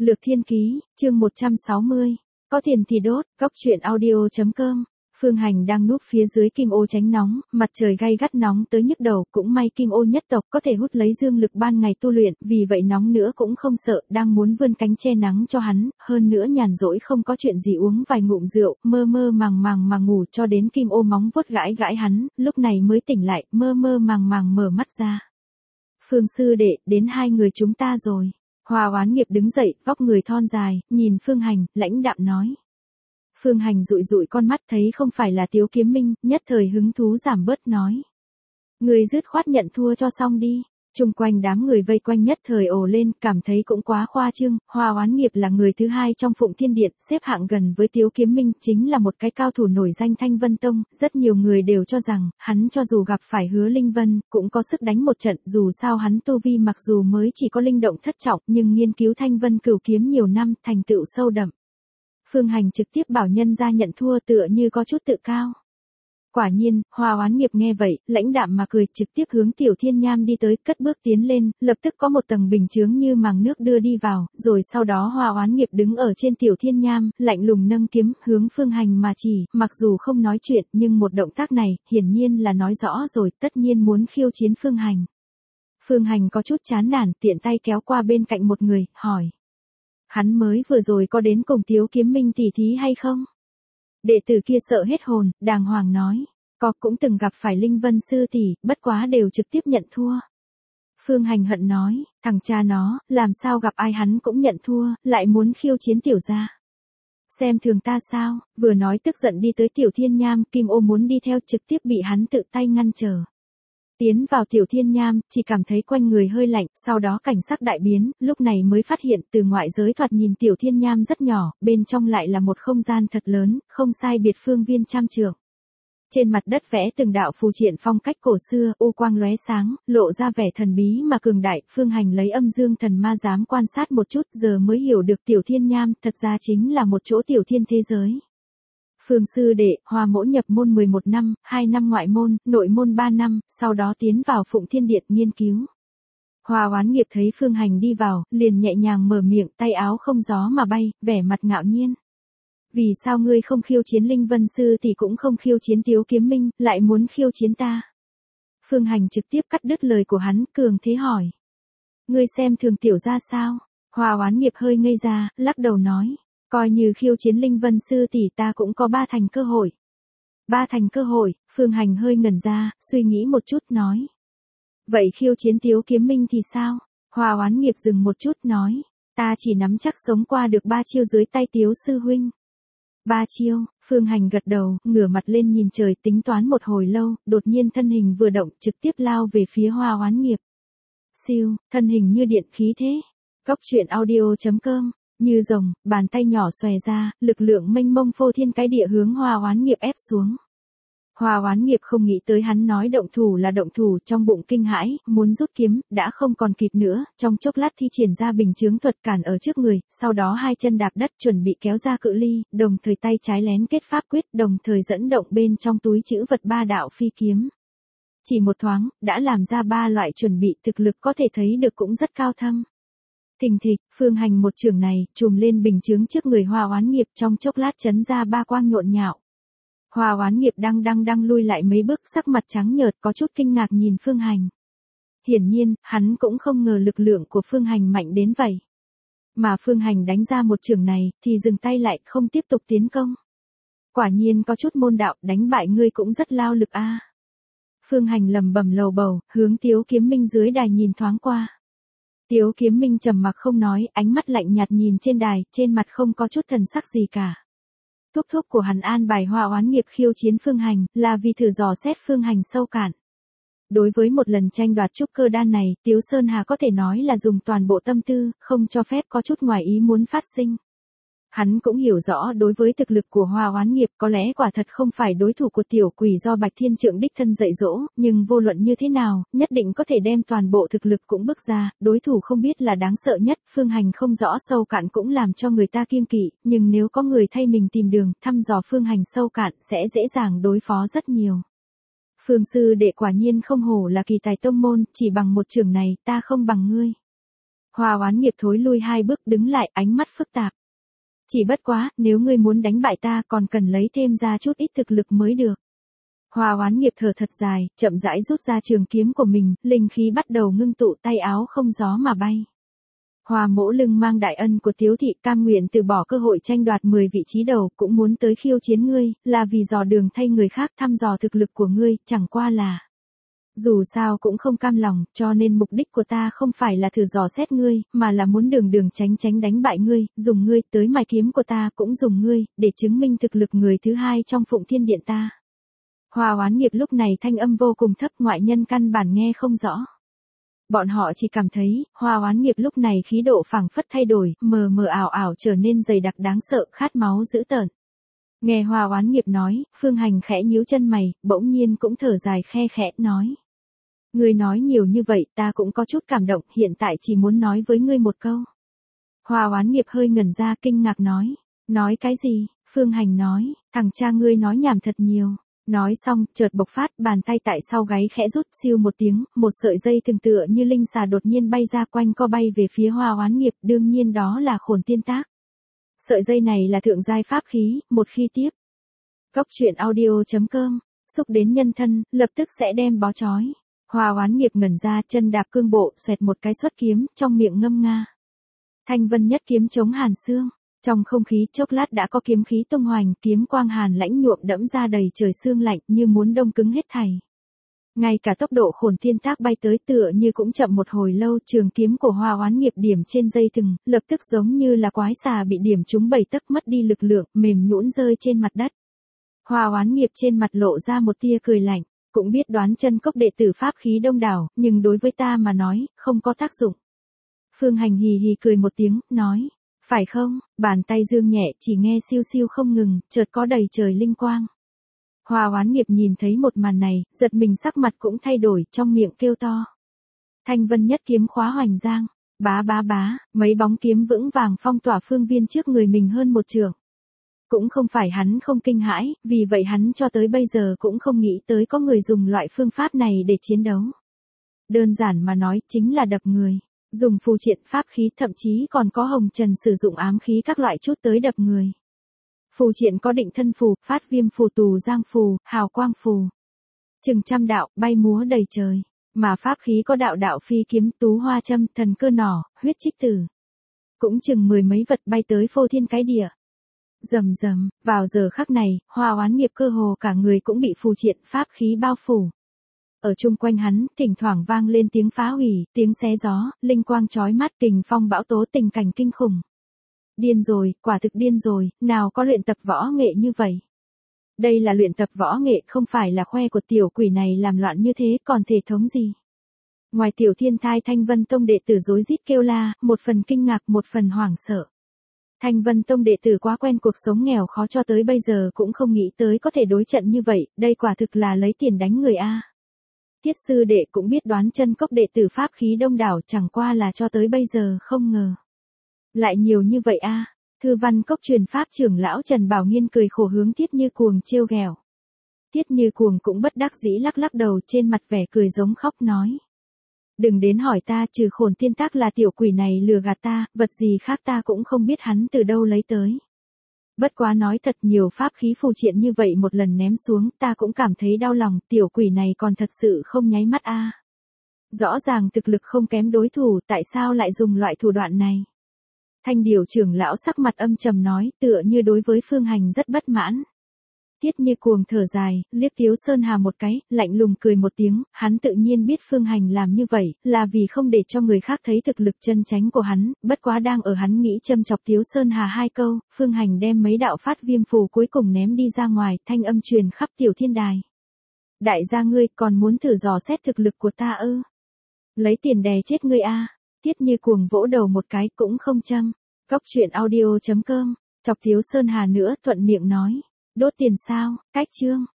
Lược Thiên Ký, chương 160. Có tiền thì đốt, góc truyện audio.com. Phương Hành đang núp phía dưới kim ô tránh nóng, mặt trời gay gắt nóng tới nhức đầu, cũng may kim ô nhất tộc có thể hút lấy dương lực ban ngày tu luyện, vì vậy nóng nữa cũng không sợ, đang muốn vươn cánh che nắng cho hắn, hơn nữa nhàn rỗi không có chuyện gì uống vài ngụm rượu, mơ mơ màng màng mà ngủ cho đến kim ô móng vuốt gãi gãi hắn, lúc này mới tỉnh lại, mơ mơ màng màng mở mắt ra. Phương sư đệ, đến hai người chúng ta rồi. Hoa Oán Nghiệp đứng dậy, vóc người thon dài, nhìn Phương Hành, lãnh đạm nói. Phương Hành dụi dụi con mắt thấy không phải là Tiếu Kiếm Minh, nhất thời hứng thú giảm bớt nói. Người dứt khoát nhận thua cho xong đi. Chung quanh đám người vây quanh nhất thời ồ lên, cảm thấy cũng quá khoa trương. Hoa Oán Nghiệp là người thứ hai trong Phụng Thiên Điện, xếp hạng gần với Tiếu Kiếm Minh, chính là một cái cao thủ nổi danh Thanh Vân Tông. Rất nhiều người đều cho rằng, hắn cho dù gặp phải Hứa Linh Vân, cũng có sức đánh một trận. Dù sao hắn tu vi mặc dù mới chỉ có linh động thất trọng, nhưng nghiên cứu Thanh Vân Cửu Kiếm nhiều năm, thành tựu sâu đậm. Phương Hành trực tiếp bảo nhân ra nhận thua tựa như có chút tự cao. Quả nhiên, Hoa Oán Nghiệp nghe vậy, lãnh đạm mà cười, trực tiếp hướng Tiểu Thiên Nham đi tới, cất bước tiến lên, lập tức có một tầng bình chướng như màng nước đưa đi vào, rồi sau đó Hoa Oán Nghiệp đứng ở trên Tiểu Thiên Nham, lạnh lùng nâng kiếm, hướng Phương Hành mà chỉ, mặc dù không nói chuyện, nhưng một động tác này, hiển nhiên là nói rõ rồi, tất nhiên muốn khiêu chiến Phương Hành. Phương Hành có chút chán nản, tiện tay kéo qua bên cạnh một người, hỏi. Hắn mới vừa rồi có đến cùng Tiếu Kiếm Minh tỉ thí hay không? Đệ tử kia sợ hết hồn, đàng hoàng nói. Có cũng từng gặp phải Linh Vân sư tỷ, bất quá đều trực tiếp nhận thua. Phương Hành hận nói, thằng cha nó, làm sao gặp ai hắn cũng nhận thua, lại muốn khiêu chiến tiểu gia. Xem thường ta sao, vừa nói tức giận đi tới Tiểu Thiên Nham, Kim Ô muốn đi theo trực tiếp bị hắn tự tay ngăn trở. Tiến vào Tiểu Thiên Nham, chỉ cảm thấy quanh người hơi lạnh, sau đó cảnh sắc đại biến, lúc này mới phát hiện từ ngoại giới thoạt nhìn Tiểu Thiên Nham rất nhỏ, bên trong lại là một không gian thật lớn, không sai biệt phương viên trăm trượng. Trên mặt đất vẽ từng đạo phù triện phong cách cổ xưa, u quang lóe sáng, lộ ra vẻ thần bí mà cường đại. Phương Hành lấy âm dương thần ma giám quan sát một chút, giờ mới hiểu được Tiểu Thiên Nham thật ra chính là một chỗ tiểu thiên thế giới. Phương sư đệ, Hoa mỗ nhập môn 11 năm, 2 năm ngoại môn, nội môn 3 năm, sau đó tiến vào Phụng Thiên Điện nghiên cứu. Hoa Oán Nghiệp thấy Phương Hành đi vào, liền nhẹ nhàng mở miệng, tay áo không gió mà bay, vẻ mặt ngạo nhiên. Vì sao ngươi không khiêu chiến Linh Vân sư thì cũng không khiêu chiến Tiếu Kiếm Minh, lại muốn khiêu chiến ta? Phương Hành trực tiếp cắt đứt lời của hắn, cường thế hỏi. Ngươi xem thường tiểu gia sao? Hoa Oán Nghiệp hơi ngây ra, lắc đầu nói. Coi như khiêu chiến Linh Vân sư tỷ ta cũng có 3 thành cơ hội. 3 thành cơ hội, Phương Hành hơi ngẩn ra, suy nghĩ một chút nói. Vậy khiêu chiến Tiếu Kiếm Minh thì sao? Hoa Oán Nghiệp dừng một chút nói. Ta chỉ nắm chắc sống qua được 3 chiêu dưới tay Tiếu sư huynh. 3 chiêu, Phương Hành gật đầu, ngửa mặt lên nhìn trời tính toán một hồi lâu, đột nhiên thân hình vừa động trực tiếp lao về phía Hoa Oán Nghiệp. Siêu, thân hình như điện khí thế. Góc truyện audio.com. Như rồng, bàn tay nhỏ xòe ra, lực lượng mênh mông phô thiên cái địa hướng Hoa Oán Nghiệp ép xuống. Hoa Oán Nghiệp không nghĩ tới hắn nói động thủ là động thủ, trong bụng kinh hãi, muốn rút kiếm, đã không còn kịp nữa, trong chốc lát thi triển ra bình chướng thuật cản ở trước người, sau đó hai chân đạp đất chuẩn bị kéo ra cự ly, đồng thời tay trái lén kết pháp quyết, đồng thời dẫn động bên trong túi trữ vật 3 đạo phi kiếm. Chỉ một thoáng, đã làm ra 3 loại chuẩn bị, thực lực có thể thấy được cũng rất cao thâm. Thình thịch, Phương Hành một chưởng này, trùm lên bình chướng trước người Hoa Oán Nghiệp, trong chốc lát chấn ra 3 quang nhộn nhạo. Hoa Oán Nghiệp đang lui lại mấy bước, sắc mặt trắng nhợt, có chút kinh ngạc nhìn Phương Hành. Hiển nhiên, hắn cũng không ngờ lực lượng của Phương Hành mạnh đến vậy. Mà Phương Hành đánh ra một chưởng này, thì dừng tay lại, không tiếp tục tiến công. Quả nhiên có chút môn đạo, đánh bại ngươi cũng rất lao lực a. Phương Hành lẩm bẩm lầu bầu, hướng Tiếu Kiếm Minh dưới đài nhìn thoáng qua. Tiếu Kiếm Minh trầm mặc không nói, ánh mắt lạnh nhạt nhìn trên đài, trên mặt không có chút thần sắc gì cả. Thúc thúc của hắn an bài Hoa Oán Nghiệp khiêu chiến Phương Hành, là vì thử dò xét Phương Hành sâu cạn. Đối với một lần tranh đoạt trúc cơ đan này, Tiếu Sơn Hà có thể nói là dùng toàn bộ tâm tư, không cho phép có chút ngoài ý muốn phát sinh. Hắn cũng hiểu rõ đối với thực lực của Hoa Oán Nghiệp có lẽ quả thật không phải đối thủ của tiểu quỷ do Bạch Thiên Trượng đích thân dạy dỗ, nhưng vô luận như thế nào, nhất định có thể đem toàn bộ thực lực cũng bước ra, đối thủ không biết là đáng sợ nhất, Phương Hành không rõ sâu cạn cũng làm cho người ta kiêng kỵ, nhưng nếu có người thay mình tìm đường, thăm dò Phương Hành sâu cạn sẽ dễ dàng đối phó rất nhiều. Phương sư đệ quả nhiên không hổ là kỳ tài tông môn, chỉ bằng một chưởng này ta không bằng ngươi. Hoa Oán Nghiệp thối lui 2 bước đứng lại, ánh mắt phức tạp. Chỉ bất quá, nếu ngươi muốn đánh bại ta còn cần lấy thêm ra chút ít thực lực mới được. Hoa Oán Nghiệp thở thật dài, chậm rãi rút ra trường kiếm của mình, linh khí bắt đầu ngưng tụ, tay áo không gió mà bay. Hoa Mỗ lưng mang đại ân của Tiếu thị, cam nguyện từ bỏ cơ hội tranh đoạt 10 vị trí đầu, cũng muốn tới khiêu chiến ngươi, là vì dò đường thay người khác, thăm dò thực lực của ngươi, chẳng qua là. Dù sao cũng không cam lòng, cho nên mục đích của ta không phải là thử dò xét ngươi, mà là muốn đường đường tránh tránh đánh bại ngươi, dùng ngươi, tới mài kiếm của ta cũng dùng ngươi, để chứng minh thực lực người thứ hai trong Phụng Thiên Điện ta. Hoa Oán Nghiệp lúc này thanh âm vô cùng thấp, ngoại nhân căn bản nghe không rõ. Bọn họ chỉ cảm thấy, Hoa Oán Nghiệp lúc này khí độ phảng phất thay đổi, mờ mờ ảo ảo trở nên dày đặc đáng sợ, khát máu dữ tợn. Nghe Hoa Oán Nghiệp nói, Phương Hành khẽ nhíu chân mày, bỗng nhiên cũng thở dài khe khẽ, nói. Ngươi nói nhiều như vậy, ta cũng có chút cảm động, hiện tại chỉ muốn nói với ngươi một câu. Hoa Oán Nghiệp hơi ngẩn ra, kinh ngạc nói. Nói cái gì? Phương Hành nói, thằng cha ngươi nói nhảm thật nhiều. Nói xong, chợt bộc phát, bàn tay tại sau gáy khẽ rút, siêu một tiếng, một sợi dây từng tựa như linh xà đột nhiên bay ra, quanh co bay về phía Hoa Oán Nghiệp, đương nhiên đó là Khổn Tiên Tác. Sợi dây này là thượng giai pháp khí, một khi tiếp. Cốc truyện audio.com, xúc đến nhân thân, lập tức sẽ đem bó trói. Hoa Oán Nghiệp ngẩn ra, chân đạp cương bộ, xoẹt một cái xuất kiếm, trong miệng ngâm nga. Thanh vân nhất kiếm chống hàn xương. Trong không khí chốc lát đã có kiếm khí tung hoành, kiếm quang hàn lãnh nhuộm đẫm ra đầy trời sương lạnh, như muốn đông cứng hết thảy. Ngay cả tốc độ Khổn Tiên Tác bay tới tựa như cũng chậm một hồi lâu, trường kiếm của Hoa Oán Nghiệp điểm trên dây thừng, lập tức giống như là quái xà bị điểm trúng 7 tấc, mất đi lực lượng, mềm nhũn rơi trên mặt đất. Hoa Oán Nghiệp trên mặt lộ ra một tia cười lạnh, cũng biết Đoán Chân Cốc đệ tử pháp khí đông đảo, nhưng đối với ta mà nói, không có tác dụng. Phương Hành hì hì cười một tiếng, nói. Phải không? Bàn tay dương nhẹ, chỉ nghe siêu siêu không ngừng, chợt có đầy trời linh quang. Hoa Oán Nghiệp nhìn thấy một màn này, giật mình, sắc mặt cũng thay đổi, trong miệng kêu to. Thanh vân nhất kiếm khóa hoành giang, bá bá bá, mấy bóng kiếm vững vàng phong tỏa phương viên trước người mình hơn một trượng. Cũng không phải hắn không kinh hãi, vì vậy hắn cho tới bây giờ cũng không nghĩ tới có người dùng loại phương pháp này để chiến đấu. Đơn giản mà nói, chính là đập người. Dùng phù triện pháp khí, thậm chí còn có hồng trần sử dụng ám khí các loại chút tới đập người. Phù triện có định thân phù, phát viêm phù, tù giang phù, hào quang phù. Chừng trăm đạo, bay múa đầy trời. Mà pháp khí có đạo đạo phi kiếm, tú hoa châm, thần cơ nỏ, huyết trích tử. Cũng chừng 10 mấy vật bay tới phô thiên cái địa. Rầm rầm, vào giờ khắc này, Hoa Oán Nghiệp cơ hồ cả người cũng bị phù triện pháp khí bao phủ. Ở chung quanh hắn, thỉnh thoảng vang lên tiếng phá hủy, tiếng xé gió, linh quang chói mắt, kình phong bão tố, tình cảnh kinh khủng. Điên rồi, quả thực điên rồi, nào có luyện tập võ nghệ như vậy. Đây là luyện tập võ nghệ, không phải là khoe của tiểu quỷ này làm loạn như thế, còn thể thống gì. Ngoài Tiểu Thiên Thai, Thanh Vân Tông đệ tử rối rít kêu la, một phần kinh ngạc, một phần hoảng sợ. Thanh Vân Tông đệ tử quá quen cuộc sống nghèo khó cho tới bây giờ cũng không nghĩ tới có thể đối trận như vậy, đây quả thực là lấy tiền đánh người a. Tiết sư đệ cũng biết Đoán Chân Cốc đệ tử pháp khí đông đảo, chẳng qua là cho tới bây giờ không ngờ. Lại nhiều như vậy a. Thư Văn Cốc truyền pháp trưởng lão Trần Bảo Nghiên cười khổ hướng Tiết Như Cuồng trêu ghẹo. Tiết Như Cuồng cũng bất đắc dĩ lắc lắc đầu, trên mặt vẻ cười giống khóc, nói. Đừng đến hỏi ta, trừ Khổn Tiên Tác là tiểu quỷ này lừa gạt ta, vật gì khác ta cũng không biết hắn từ đâu lấy tới. Bất quá nói thật, nhiều pháp khí phù triện như vậy một lần ném xuống, ta cũng cảm thấy đau lòng, tiểu quỷ này còn thật sự không nháy mắt a. Rõ ràng thực lực không kém đối thủ, tại sao lại dùng loại thủ đoạn này? Thanh Điều trưởng lão sắc mặt âm trầm nói, tựa như đối với Phương Hành rất bất mãn. Tiết Như Cuồng thở dài, liếc Tiếu Sơn Hà một cái, lạnh lùng cười một tiếng, hắn tự nhiên biết Phương Hành làm như vậy, là vì không để cho người khác thấy thực lực chân chánh của hắn, bất quá đang ở hắn nghĩ châm chọc Tiếu Sơn Hà 2 câu, Phương Hành đem mấy đạo phát viêm phù cuối cùng ném đi ra ngoài, thanh âm truyền khắp tiểu thiên đài. Đại gia ngươi còn muốn thử dò xét thực lực của ta ư? Lấy tiền đè chết ngươi a. Tiết Như Cuồng vỗ đầu một cái, cũng không châm. Cốc truyện audio.com, chọc Tiếu Sơn Hà nữa, thuận miệng nói. Đốt tiền sao? Cách chương.